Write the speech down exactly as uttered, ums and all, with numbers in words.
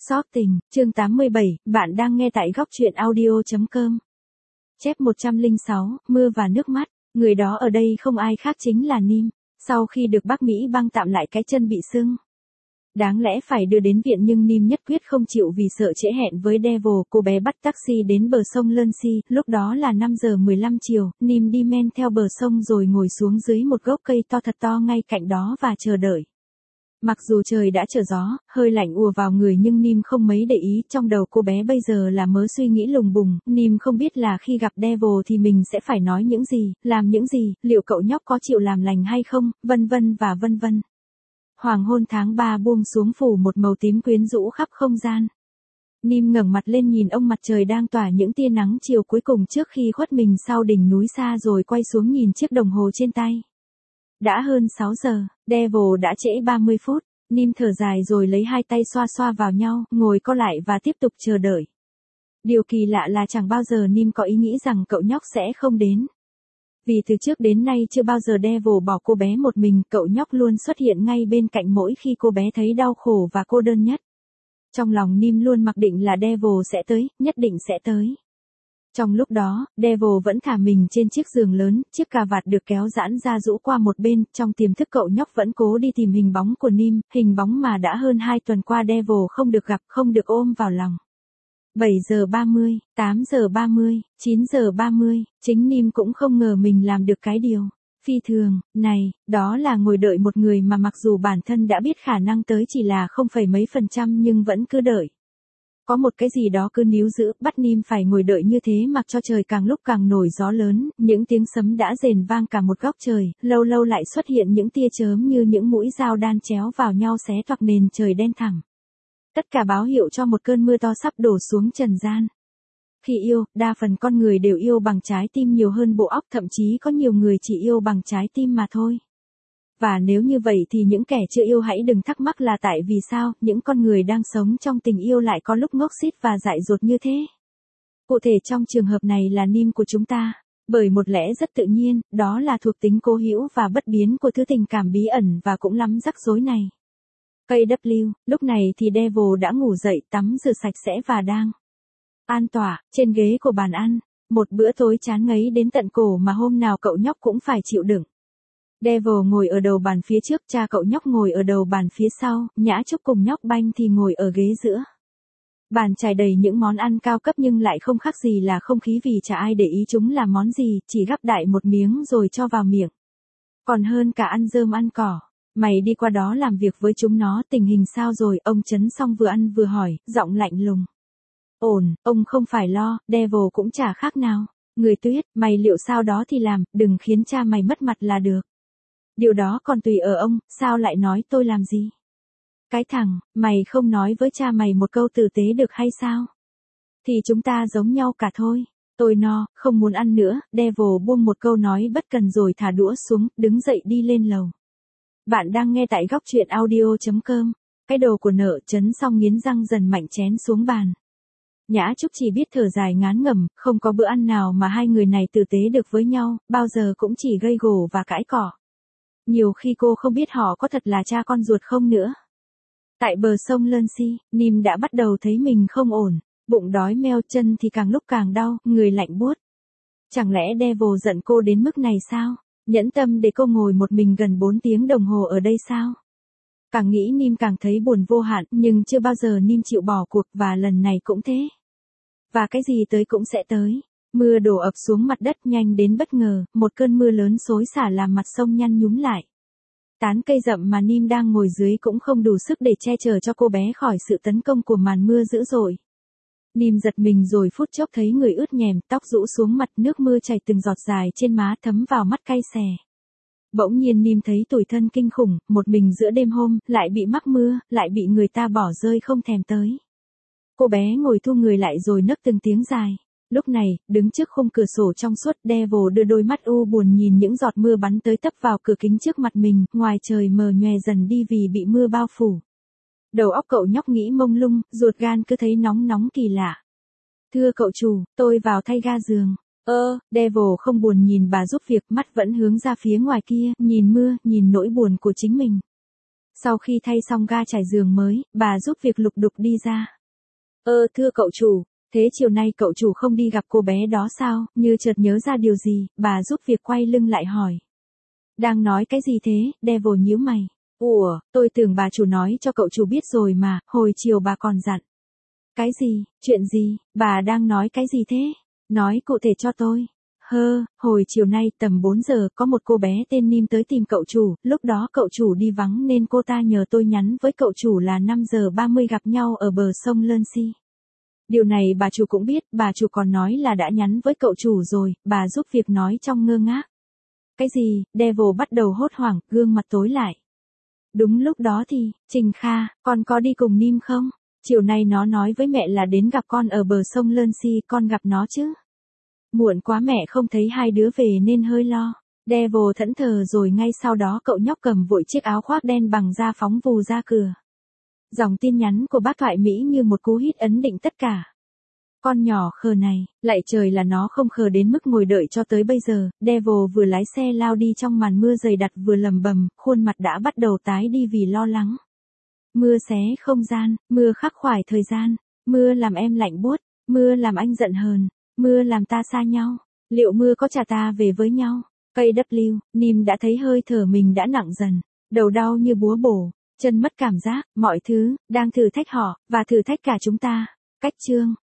Xót tình, chương tám mươi bảy, bạn đang nghe tại góc truyện audio chấm com. Chép một trăm lẻ sáu, mưa và nước mắt, người đó ở đây không ai khác chính là Nim, sau khi được bác Mỹ băng tạm lại cái chân bị sưng. Đáng lẽ phải đưa đến viện nhưng Nim nhất quyết không chịu vì sợ trễ hẹn với Devil, cô bé bắt taxi đến bờ sông Lơn-Si, lúc đó là năm giờ mười lăm chiều, Nim đi men theo bờ sông rồi ngồi xuống dưới một gốc cây to thật to ngay cạnh đó và chờ đợi. Mặc dù trời đã trở gió, hơi lạnh ùa vào người nhưng Nim không mấy để ý, trong đầu cô bé bây giờ là mớ suy nghĩ lùng bùng, Nim không biết là khi gặp Devil thì mình sẽ phải nói những gì, làm những gì, liệu cậu nhóc có chịu làm lành hay không, vân vân và vân vân. Hoàng hôn tháng ba buông xuống phủ một màu tím quyến rũ khắp không gian. Nim ngẩng mặt lên nhìn ông mặt trời đang tỏa những tia nắng chiều cuối cùng trước khi khuất mình sau đỉnh núi xa rồi quay xuống nhìn chiếc đồng hồ trên tay. Đã hơn sáu giờ, Devil đã trễ ba mươi phút, Nim thở dài rồi lấy hai tay xoa xoa vào nhau, ngồi co lại và tiếp tục chờ đợi. Điều kỳ lạ là chẳng bao giờ Nim có ý nghĩ rằng cậu nhóc sẽ không đến. Vì từ trước đến nay chưa bao giờ Devil bỏ cô bé một mình, cậu nhóc luôn xuất hiện ngay bên cạnh mỗi khi cô bé thấy đau khổ và cô đơn nhất. Trong lòng Nim luôn mặc định là Devil sẽ tới, nhất định sẽ tới. Trong lúc đó, Devil vẫn thả mình trên chiếc giường lớn, chiếc cà vạt được kéo giãn ra rũ qua một bên, trong tiềm thức cậu nhóc vẫn cố đi tìm hình bóng của Nim, hình bóng mà đã hơn hai tuần qua Devil không được gặp, không được ôm vào lòng. bảy giờ ba mươi, tám giờ ba mươi, chín giờ ba mươi, chính Nim cũng không ngờ mình làm được cái điều phi thường này, đó là ngồi đợi một người mà mặc dù bản thân đã biết khả năng tới chỉ là không phẩy mấy phần trăm nhưng vẫn cứ đợi. Có một cái gì đó cứ níu giữ, bắt Nim phải ngồi đợi như thế mặc cho trời càng lúc càng nổi gió lớn, những tiếng sấm đã rền vang cả một góc trời, lâu lâu lại xuất hiện những tia chớm như những mũi dao đan chéo vào nhau xé toạc nền trời đen thẳm. Tất cả báo hiệu cho một cơn mưa to sắp đổ xuống trần gian. Khi yêu, đa phần con người đều yêu bằng trái tim nhiều hơn bộ óc, thậm chí có nhiều người chỉ yêu bằng trái tim mà thôi. Và nếu như vậy thì những kẻ chưa yêu hãy đừng thắc mắc là tại vì sao những con người đang sống trong tình yêu lại có lúc ngốc xít và dại dột như thế. Cụ thể trong trường hợp này là Nim của chúng ta, bởi một lẽ rất tự nhiên, đó là thuộc tính cố hữu và bất biến của thứ tình cảm bí ẩn và cũng lắm rắc rối này. ca vê, lúc này thì Devil đã ngủ dậy, tắm rửa sạch sẽ và đang an tọa trên ghế của bàn ăn, một bữa tối chán ngấy đến tận cổ mà hôm nào cậu nhóc cũng phải chịu đựng. Devil ngồi ở đầu bàn phía trước, cha cậu nhóc ngồi ở đầu bàn phía sau, Nhã Trúc cùng nhóc Banh thì ngồi ở ghế giữa. Bàn trải đầy những món ăn cao cấp nhưng lại không khác gì là không khí vì chả ai để ý chúng là món gì, chỉ gắp đại một miếng rồi cho vào miệng. Còn hơn cả ăn rơm ăn cỏ. Mày đi qua đó làm việc với chúng nó, tình hình sao rồi, ông Trấn xong vừa ăn vừa hỏi, giọng lạnh lùng. Ổn, ông không phải lo, Devil cũng chả khác nào. Người Tuyết, mày liệu sao đó thì làm, đừng khiến cha mày mất mặt là được. Điều đó còn tùy ở ông, sao lại nói tôi làm gì? Cái thằng, mày không nói với cha mày một câu tử tế được hay sao? Thì chúng ta giống nhau cả thôi. Tôi no, không muốn ăn nữa, Devil buông một câu nói bất cần rồi thả đũa xuống, đứng dậy đi lên lầu. Bạn đang nghe tại góc truyện audio chấm com. Cái đồ của nợ Trấn xong nghiến răng dần mạnh chén xuống bàn. Nhã Trúc chỉ biết thở dài ngán ngẩm, không có bữa ăn nào mà hai người này tử tế được với nhau, bao giờ cũng chỉ gây gổ và cãi cỏ. Nhiều khi cô không biết họ có thật là cha con ruột không nữa. Tại bờ sông Lơn-Si, Nim đã bắt đầu thấy mình không ổn, bụng đói meo, chân thì càng lúc càng đau, người lạnh buốt. Chẳng lẽ Devil giận cô đến mức này sao? Nhẫn tâm để cô ngồi một mình gần bốn tiếng đồng hồ ở đây sao? Càng nghĩ Nim càng thấy buồn vô hạn, nhưng chưa bao giờ Nim chịu bỏ cuộc và lần này cũng thế. Và cái gì tới cũng sẽ tới. Mưa đổ ập xuống mặt đất nhanh đến bất ngờ, một cơn mưa lớn xối xả làm mặt sông nhăn nhúm lại. Tán cây rậm mà Nim đang ngồi dưới cũng không đủ sức để che chở cho cô bé khỏi sự tấn công của màn mưa dữ dội. Nim giật mình rồi phút chốc thấy người ướt nhèm, tóc rũ xuống mặt, nước mưa chảy từng giọt dài trên má thấm vào mắt cay xè. Bỗng nhiên Nim thấy tủi thân kinh khủng, một mình giữa đêm hôm, lại bị mắc mưa, lại bị người ta bỏ rơi không thèm tới. Cô bé ngồi thu người lại rồi nấc từng tiếng dài. Lúc này, đứng trước khung cửa sổ trong suốt, Devil đưa đôi mắt u buồn nhìn những giọt mưa bắn tới tấp vào cửa kính trước mặt mình, ngoài trời mờ nhòe dần đi vì bị mưa bao phủ. Đầu óc cậu nhóc nghĩ mông lung, ruột gan cứ thấy nóng nóng kỳ lạ. Thưa cậu chủ, tôi vào thay ga giường. Ơ, Devil không buồn nhìn bà giúp việc, mắt vẫn hướng ra phía ngoài kia, nhìn mưa, nhìn nỗi buồn của chính mình. Sau khi thay xong ga trải giường mới, bà giúp việc lục đục đi ra. Ơ thưa cậu chủ, thế chiều nay cậu chủ không đi gặp cô bé đó sao? Như chợt nhớ ra điều gì, bà giúp việc quay lưng lại hỏi. Đang nói cái gì thế? Devil nhíu mày. Ủa, tôi tưởng bà chủ nói cho cậu chủ biết rồi mà, hồi chiều bà còn dặn. Cái gì, chuyện gì, bà đang nói cái gì thế? Nói cụ thể cho tôi. Hơ, hồi chiều nay tầm bốn giờ có một cô bé tên Nim tới tìm cậu chủ, lúc đó cậu chủ đi vắng nên cô ta nhờ tôi nhắn với cậu chủ là năm giờ ba mươi gặp nhau ở bờ sông Lơn-Si. Điều này bà chủ cũng biết, bà chủ còn nói là đã nhắn với cậu chủ rồi, bà giúp việc nói trong ngơ ngác. Cái gì, Devil bắt đầu hốt hoảng, gương mặt tối lại. Đúng lúc đó thì, Trình Kha, con có đi cùng Nim không? Chiều nay nó nói với mẹ là đến gặp con ở bờ sông Lơn-Si, con gặp nó chứ? Muộn quá mẹ không thấy hai đứa về nên hơi lo. Devil thẫn thờ rồi ngay sau đó cậu nhóc cầm vội chiếc áo khoác đen bằng da phóng vù ra cửa. Dòng tin nhắn của bác Thoại Mỹ như một cú hít ấn định tất cả. Con nhỏ khờ này, lạy trời là nó không khờ đến mức ngồi đợi cho tới bây giờ. Devil vừa lái xe lao đi trong màn mưa dày đặc vừa lầm bầm, khuôn mặt đã bắt đầu tái đi vì lo lắng. Mưa xé không gian, mưa khắc khoải thời gian, mưa làm em lạnh buốt, mưa làm anh giận hờn, mưa làm ta xa nhau. Liệu mưa có trả ta về với nhau? Cây đắp lưu, Nim đã thấy hơi thở mình đã nặng dần, đầu đau như búa bổ, chân mất cảm giác, mọi thứ, đang thử thách họ, và thử thách cả chúng ta. Cách chương